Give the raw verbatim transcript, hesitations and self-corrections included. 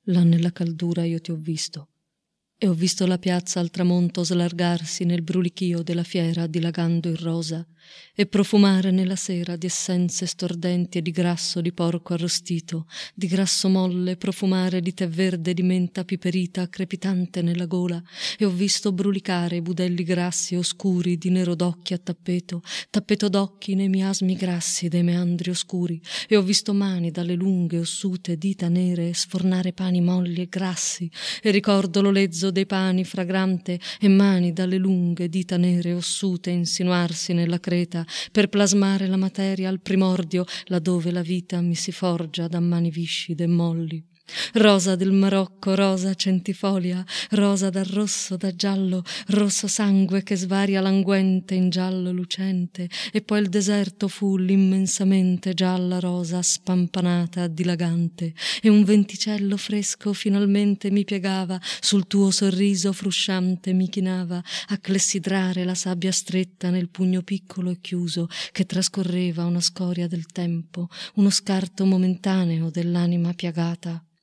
là nella caldura io ti ho visto, e ho visto la piazza al tramonto slargarsi nel brulichio della fiera dilagando in rosa e profumare nella sera di essenze stordenti e di grasso di porco arrostito, di grasso molle profumare di tè verde di menta piperita crepitante nella gola, e ho visto brulicare i budelli grassi e oscuri di nero d'occhi a tappeto, tappeto d'occhi nei miasmi grassi dei meandri oscuri, e ho visto mani dalle lunghe ossute dita nere sfornare pani molli e grassi, e ricordo l'olezzo dei pani fragrante e mani dalle lunghe dita nere ossute insinuarsi nella creta per plasmare la materia al primordio laddove la vita mi si forgia da mani viscide e molli. Rosa del Marocco, rosa centifolia, rosa dal rosso, da giallo, rosso sangue che svaria languente in giallo lucente, e poi il deserto fu l'immensamente gialla rosa spampanata, dilagante, e un venticello fresco finalmente mi piegava, sul tuo sorriso frusciante mi chinava a clessidrare la sabbia stretta nel pugno piccolo e chiuso che trascorreva una scoria del tempo, uno scarto momentaneo dell'anima piagata.